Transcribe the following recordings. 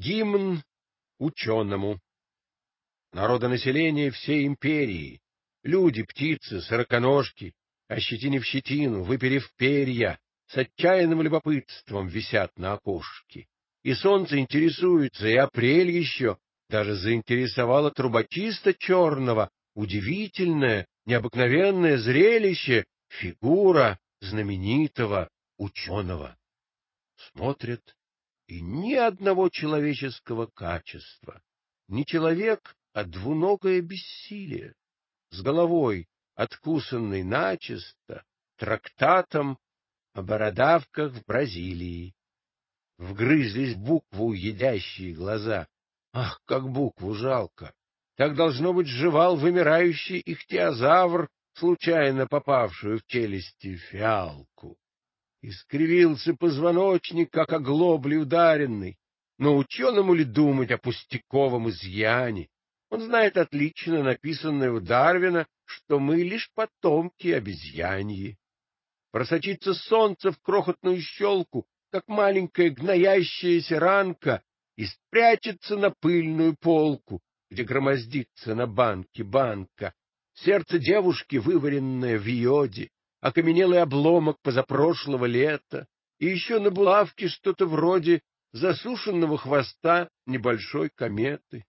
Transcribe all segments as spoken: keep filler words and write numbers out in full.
Гимн ученому. Народонаселение всей империи, люди, птицы, сороконожки, ощетинив щетину, выперев перья, с отчаянным любопытством висят на окошке. И солнце интересуется, и апрель еще даже заинтересовало трубочиста черного, удивительное, необыкновенное зрелище, фигура знаменитого ученого. Смотрят, и ни одного человеческого качества. Не человек, а двуногое бессилие, с головой, откусанной начисто, трактатом о бородавках в Бразилии. Вгрызлись в букву едящие глаза. Ах, как букву жалко! Так, должно быть, жевал вымирающий ихтиозавр, случайно попавшую в челюсти фиалку. Искривился позвоночник, как оглоблей ударенный. Но ученому ли думать о пустяковом изъяне? Он знает отлично написанное у Дарвина, что мы лишь потомки обезьяньи. Просочится солнце в крохотную щелку, как маленькая гноящаяся ранка, и спрячется на пыльную полку, где громоздится на банке банка. Сердце девушки, вываренное в йоде, окаменелый обломок позапрошлого лета, и еще на булавке что-то вроде засушенного хвоста небольшой кометы.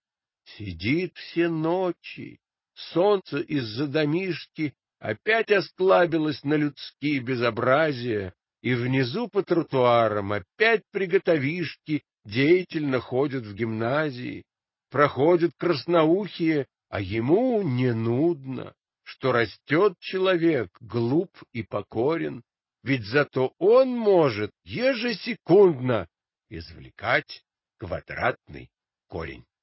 Сидит все ночи. Солнце из-за домишки опять осклабилось на людские безобразия, и внизу по тротуарам опять приготовишки деятельно ходят в гимназии, проходят красноухие, а ему не нудно, что растет человек глуп и покорен, ведь зато он может ежесекундно извлекать квадратный корень.